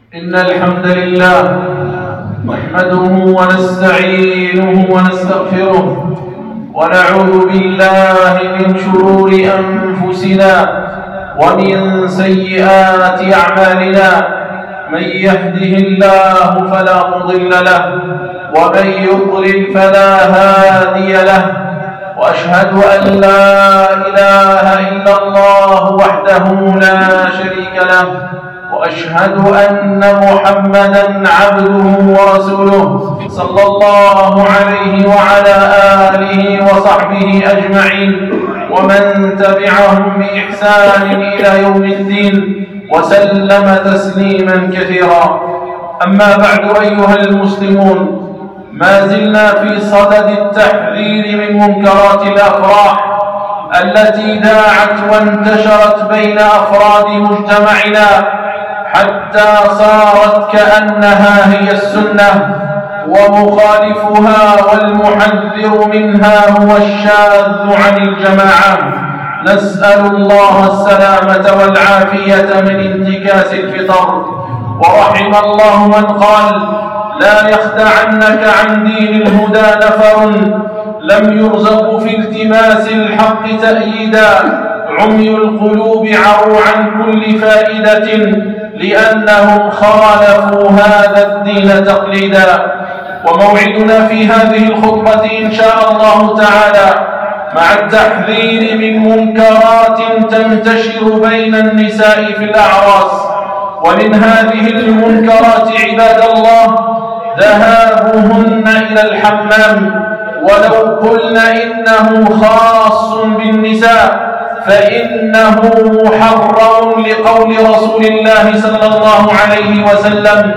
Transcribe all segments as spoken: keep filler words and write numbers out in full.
إن الحمد لله نحمده ونستعينه ونستغفره ونعوذ بالله من شرور أنفسنا ومن سيئات أعمالنا. من يهده الله فلا مضل له ومن يضلل فلا هادي له، وأشهد أن لا إله إلا الله وحده لا شريك له، وأشهد أن محمدًا عبده ورسوله صلى الله عليه وعلى آله وصحبه أجمعين، ومن تبعهم بإحسان إلى يوم الدين، وسلم تسليما كثيرا. أما بعد أيها المسلمون، ما زلنا في صدد التحذير من منكرات الأفراح التي داعت وانتشرت بين أفراد مجتمعنا حتى صارت كأنها هي السنة، ومخالفها والمحذر منها هو الشاذ عن الجماعة. نسأل الله السلامة والعافية من انتكاس الفطر. ورحم الله من قال: لا يخدعنك عن دين الهدى نفر لم يرزقوا في التماس الحق تأييدا، عمي القلوب عروا عن كل فائدة لأنهم خالفوا هذا الدين تقليدا. وموعدنا في هذه الخطبة إن شاء الله تعالى مع التحذير من منكرات تنتشر بين النساء في الأعراس. ومن هذه المنكرات عباد الله ذهابهن إلى الحمام، ولو قلنا إنه خاص بالنساء فإنه محرم لقول رسول الله صلى الله عليه وسلم: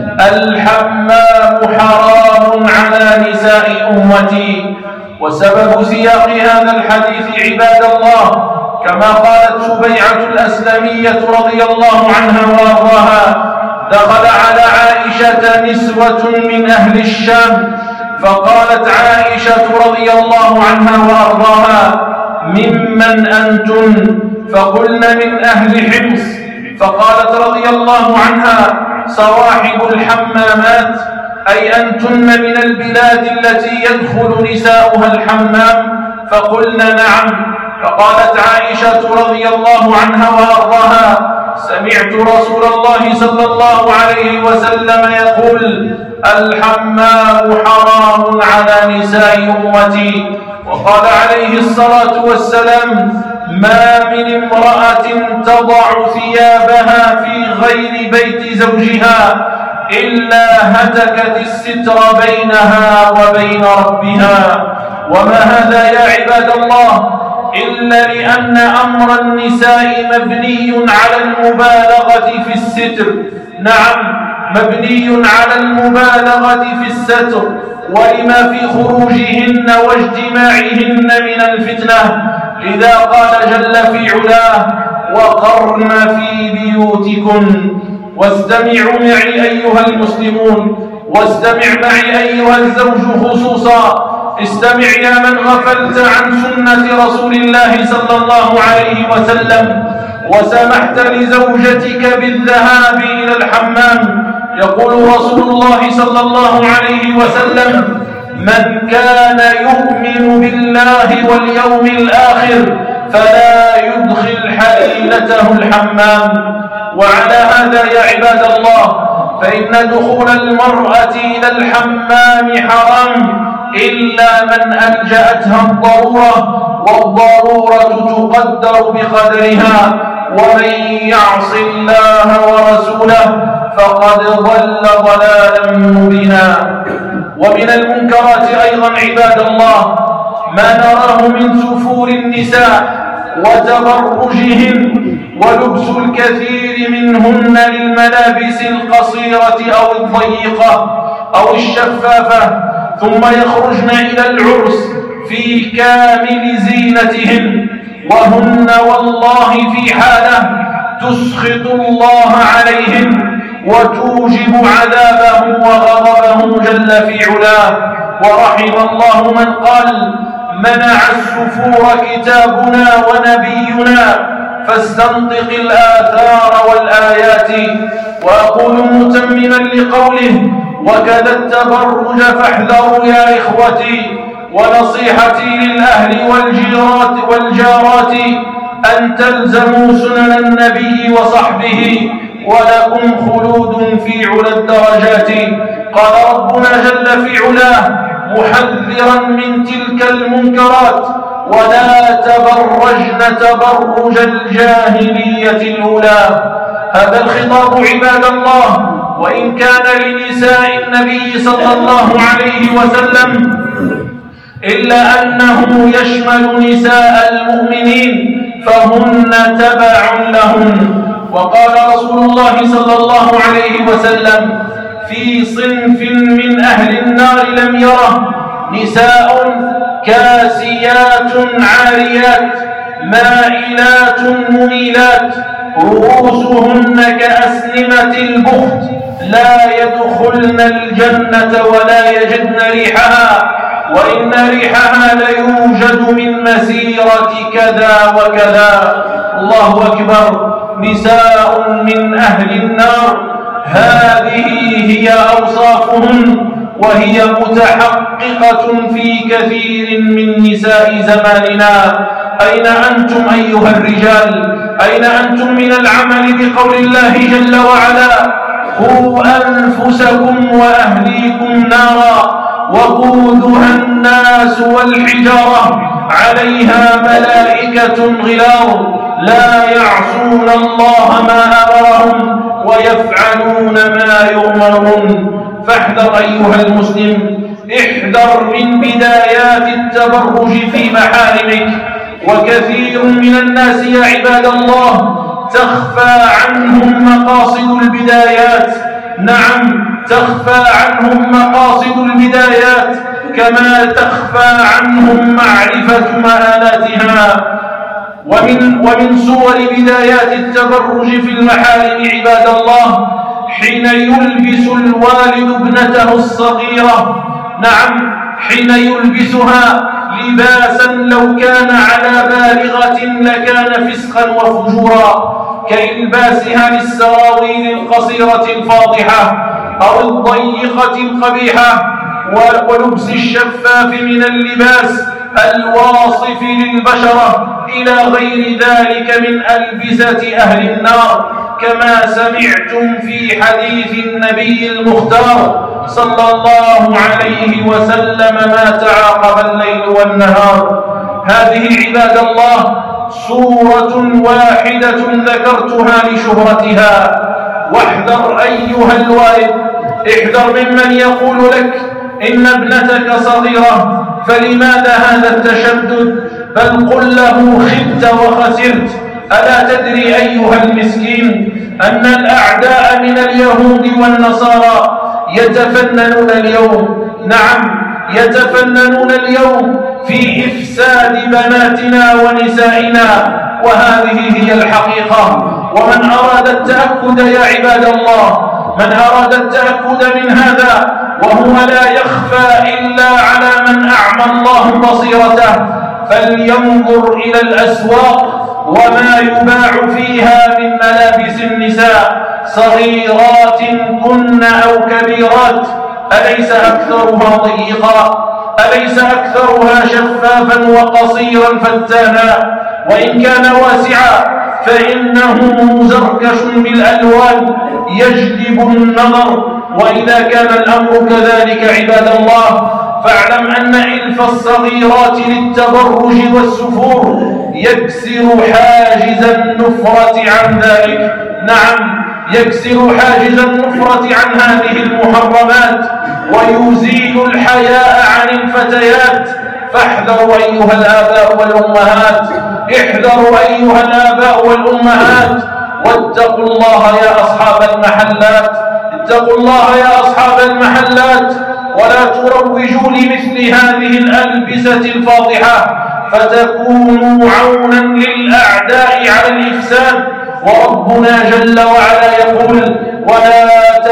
الحمام حرام على نساء أمتي. وسبب سياق هذا الحديث عباد الله كما قالت سبيعة الأسلمية رضي الله عنها وأرضاها: دخل على عائشة نسوة من أهل الشام، فقالت عائشة رضي الله عنها وأرضاها: ممن أنتن؟ فقلن: من أهل حمص. فقالت رضي الله عنها: صواحب الحمامات، أي أنتن من البلاد التي يدخل نساؤها الحمام؟ فقلن: نعم. فقالت عائشة رضي الله عنها وأرضاها: سمعت رسول الله صلى الله عليه وسلم يقول: الحمام حرام على نساء أمتي. وقال عليه الصلاة والسلام: ما من امرأة تضع ثيابها في غير بيت زوجها إلا هتكت الستر بينها وبين ربها. وما هذا يا عباد الله إلا لأن أمر النساء مبني على المبالغة في الستر. نعم، مبني على المبالغة في الستر، ولما في خروجهن واجتماعهن من الفتنة. لذا قال جل في علاه: وقرن في بيوتكن. واستمعوا معي أيها المسلمون، واستمع معي أيها الزوج خصوصا. استمع يا من غفلت عن سنة رسول الله صلى الله عليه وسلم وسمحت لزوجتك بالذهاب إلى الحمام. يقول رسول الله صلى الله عليه وسلم: من كان يؤمن بالله واليوم الآخر فلا يدخل حليلته الحمام. وعلى هذا يا عباد الله فإن دخول المرأة إلى الحمام حرام إلا من ألجأتها الضرورة، والضرورة تقدر بقدرها. ومن يعص الله ورسوله فقد ضل ضلالا مبينا. ومن المنكرات أيضا عباد الله ما نراه من سفور النساء وتبرجهن ولبس الكثير منهن للملابس القصيرة أو الضيقة أو الشفافة، ثم يخرجن إلى العرس في كامل زينتهن، وهن والله في حالة تسخط الله عليهن وتوجب عذابه وغضبه جل في علاه. ورحم الله من قال: منع السفور كتابنا ونبينا، فاستنطق الآثار والآيات. وأقول متمما لقوله: وكذا التبرج فاحذروا يا إخوتي. ونصيحتي للأهل والجيرات والجارات أن تلزموا سنن النبي وصحبه ولكم خلود في علا الدرجات. قال ربنا جل في علاه محذرا من تلك المنكرات: ولا تبرجن تبرج الجاهلية الأولى. هذا الخطاب عباد الله وإن كان لنساء النبي صلى الله عليه وسلم إلا أنه يشمل نساء المؤمنين فهن تبع لهن. وقال رسول الله صلى الله عليه وسلم: في صنف من أهل النار لم يره نساء كاسيات عاريات مائلات مميلات رؤوسهن كأسنمة البخت لا يدخلن الجنة ولا يجدن ريحها، وإن ريحها ليوجد من مسيرة كذا وكذا. الله أكبر. نساء من أهل النار هذه هي أوصافهن، وهي متحققة في كثير من نساء زماننا. أين أنتم أيها الرجال؟ أين أنتم من العمل بقول الله جل وعلا: قوا أنفسكم وأهليكم نارا وقودها الناس والحجارة عليها ملائكة غلاظ لا يعصون الله ما أمرهم ويفعلون ما يؤمرون. فاحذر أيها المسلم، احذر من بدايات التبرج في محارمك. وكثير من الناس يا عباد الله تخفى عنهم مقاصد البدايات. نعم، تخفى عنهم مقاصد البدايات كما تخفى عنهم معرفة مآلاتها. ومن, ومن صور بدايات التبرج في المحارم عباد الله حين يلبس الوالد ابنته الصغيرة، نعم، حين يلبسها لباسا لو كان على بالغة لكان فسقا وفجورا، كإلباسها للسراويل القصيرة الفاضحة أو الضيقة القبيحة، ولبس الشفاف من اللباس الواصف للبشرة إلى غير ذلك من ألبسة أهل النار، كما سمعتم في حديث النبي المختار صلى الله عليه وسلم: ما تعاقب الليل والنهار. هذه عباد الله صورة واحدة ذكرتها لشهرتها. واحذر أيها الوالد، احذر ممن يقول لك: إن ابنتك صغيرة فلماذا هذا التشدد؟ بل قل له: خبت وخسرت. ألا تدري أيها المسكين أن الأعداء من اليهود والنصارى يتفننون اليوم، نعم، يتفننون اليوم في إفساد بناتنا ونسائنا، وهذه هي الحقيقة. ومن أراد التأكد يا عباد الله، من أراد التأكد من هذا وهو لا يخفى إلا على من أعمى الله بصيرته، فلينظر إلى الأسواق وما يباع فيها من ملابس النساء، صغيرات كن أو كبيرات، أليس أكثرها ضيقا؟ أليس أكثرها شفافا وقصيرا فتانا؟ وإن كان واسعا فإنه مزركش بالألوان يجلب النظر. وإذا كان الأمر كذلك عباد الله، فاعلم أن إلف الصغيرات للتبرج والسفور يكسر حاجز النفرة عن ذلك. نعم، يكسر حاجز النفرة عن هذه المحرمات ويزيل الحياء عن الفتيات. فاحذروا أيها الآباء والأمهات، احذروا أيها الآباء والأمهات، واتقوا الله يا أصحاب المحلات، اتقوا الله يا أصحاب المحلات، ولا تروجوا لمثل هذه الألبسة الفاضحة فتكونوا عونا للأعداء على الإفساد. وربنا جل وعلا يقول: ولا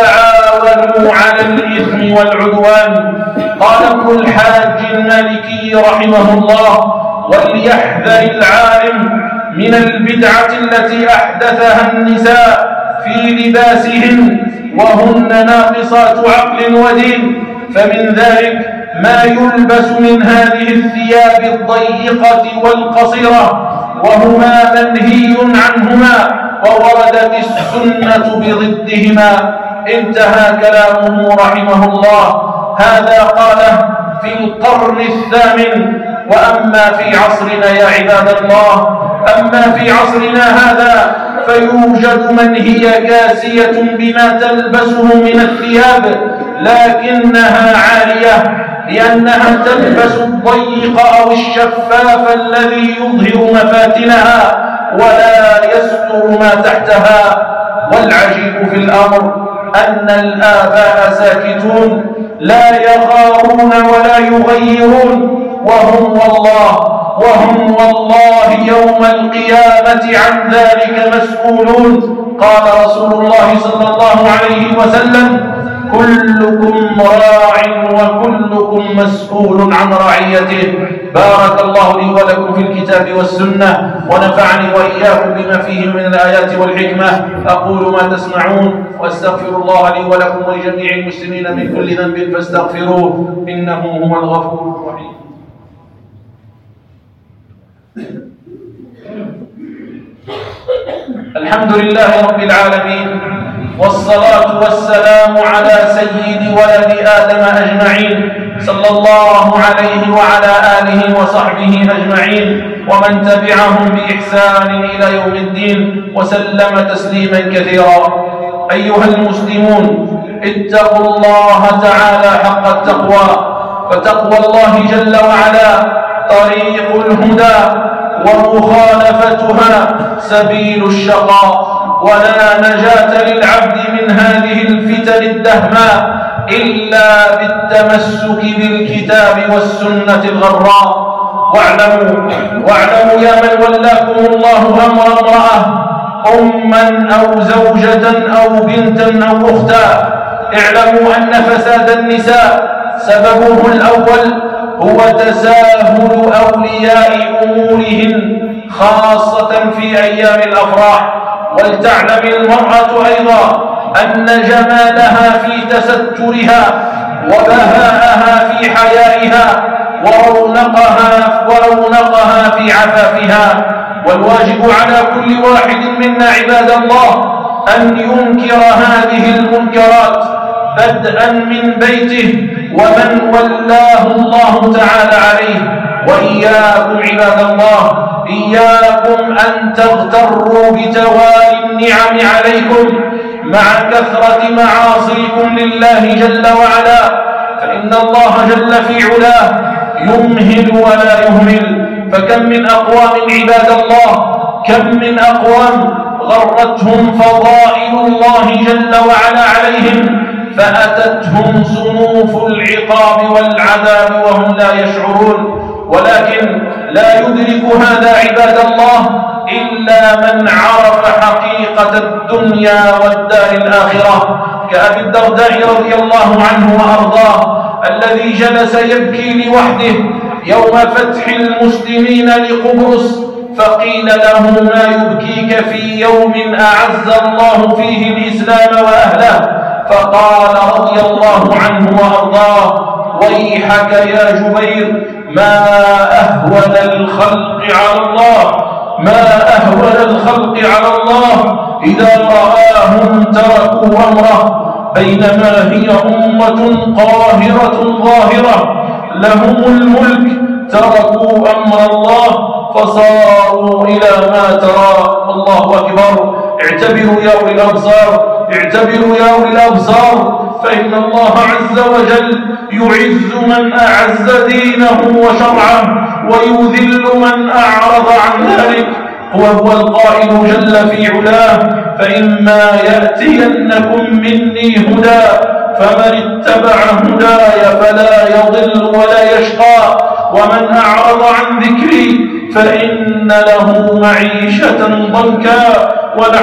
تعاونوا على الإثم والعدوان. قال ابن الحاج المالكي رحمه الله: وليحذر العالم من البدعة التي أحدثها النساء في لباسهن وهن ناقصات عقل ودين، فمن ذلك ما يلبس من هذه الثياب الضيقة والقصيرة وهما منهي عنهما ووردت السنة بضدهما. انتهى كلامه رحمه الله. هذا قاله في القرن الثامن. وأما في عصرنا يا عباد الله، أما في عصرنا هذا فيوجد من هي كاسية بما تلبسه من الثياب لكنها عارية، لأنها تلبس الضيق أو الشفاف الذي يظهر مفاتنها ولا يستر ما تحتها. والعجيب في الأمر أن الآباء ساكتون لا يغارون ولا يغيرون، وهم والله وهم والله يوم القيامة عن ذلك مسؤولون. قال رسول الله صلى الله عليه وسلم: كلكم راع وكلكم مسؤول عن رعيته. بارك الله لي ولكم في الكتاب والسنة، ونفعني وإياكم بما فيه من الآيات والحكمة. أقول ما تسمعون واستغفر الله لي ولكم ولجميع المسلمين من كل ذنب فاستغفروه إنه هو الغفور الرحيم. الحمد لله رب العالمين، والصلاة والسلام على سيد ولد آدم أجمعين، صلى الله عليه وعلى آله وصحبه أجمعين ومن تبعهم بإحسان إلى يوم الدين وسلم تسليما كثيرا. أيها المسلمون، اتقوا الله تعالى حق التقوى، فتقوى الله جل وعلا طريق الهدى ومخالفتها سبيل الشقاء، ولا نجاة للعبد من هذه الفتن الدهماء إلا بالتمسك بالكتاب والسنة الغراء. واعلموا واعلموا يا من ولاكم الله أمر امرأة، أما أو زوجة أو بنتا أو أختا، اعلموا أن فساد النساء سببه الأول هو تساهل أولياء أمورهن خاصة في أيام الأفراح. ولتعلم المرأة أيضا أن جمالها في تسترها وبهاءها في حيائها ورونقها, ورونقها في عفافها. والواجب على كل واحد منا عباد الله أن ينكر هذه المنكرات بدءا من بيته ومن ولاه الله تعالى عليه. وإياكم عباد الله، إياكم أن تغتروا بتوالي النعم عليكم مع كثرة معاصيكم لله جل وعلا، فإن الله جل في علاه يمهل ولا يهمل. فكم من أقوام عباد الله، كم من أقوام غرتهم فضائل الله جل وعلا عليهم فأتتهم صنوف العقاب والعذاب وهم لا يشعرون. ولكن لا يدرك هذا عباد الله إلا من عرف حقيقة الدنيا والدار الآخرة، كأبي الدرداء رضي الله عنه وأرضاه الذي جلس يبكي لوحده يوم فتح المسلمين لقبرص، فقيل له: ما يبكيك في يوم أعز الله فيه الإسلام وأهله؟ فقال رضي الله عنه وأرضاه: ويحك يا جبير، ما أهون الخلق على الله، ما أهون الخلق على الله إذا رآهم تركوا أمره، بينما هي أمة قاهرة ظاهرة لهم الملك تركوا أمر الله فصاروا إلى ما ترى. الله أكبر. اعتبروا يا أولي الأبصار، اعتبروا يا أولي الأبصار، فإن الله عز وجل يعز من أعز دينه وشرعه ويذل من أعرض عن ذلك. وهو القائل جل في علاه: فإما يأتينكم مني هدى فمن اتبع هداي فلا يضل ولا يشقى، ومن أعرض عن ذكري فإن له معيشة ضنكا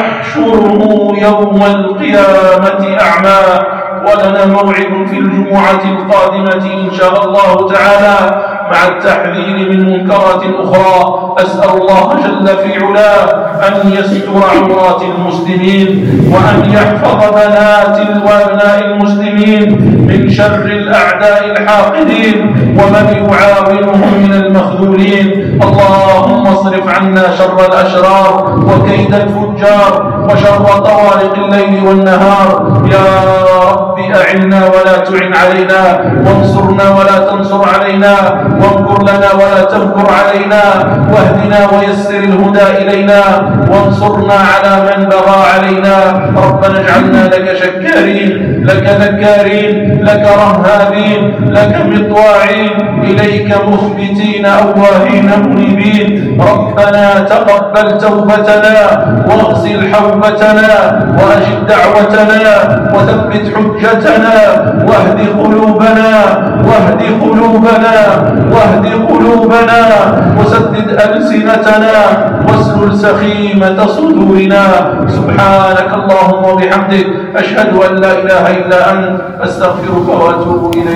ونحشره يوم القيامة أعمى. ولنا موعد في الجمعة القادمة إن شاء الله تعالى مع التحذير من منكرات أخرى. أسأل الله جل في علاه أن يستر عورات المسلمين، وأن يحفظ بنات وأبناء المسلمين من شر الأعداء الحاقدين ومن يعاونهم من المخذولين. اللهم اصرف عنا شر الأشرار وكيد الفجار وشر طوارق الليل والنهار. يا رب أعنا ولا تعن علينا، وانصرنا ولا تنصر علينا، وامكر لنا ولا تمكر علينا، واهدنا ويسر الهدى إلينا، وانصرنا على من بغى علينا. ربنا اجعلنا لك شكارين، لك ذكارين، لك رهابين، لك مطواعين، إليك مخبتين أواهين منيبين. ربنا تقبل توبتنا، واغسل حوبتنا، وأجب دعوتنا، وثبت حجتنا، واهد قلوبنا، واهد قلوبنا، واهد قلوبنا، وسدد ألسنتنا، واسلل سخيمة صدورنا. سبحانك اللهم وبحمدك، أشهد أن لا إله إلا أنت، أستغفرك وأتوب إليك.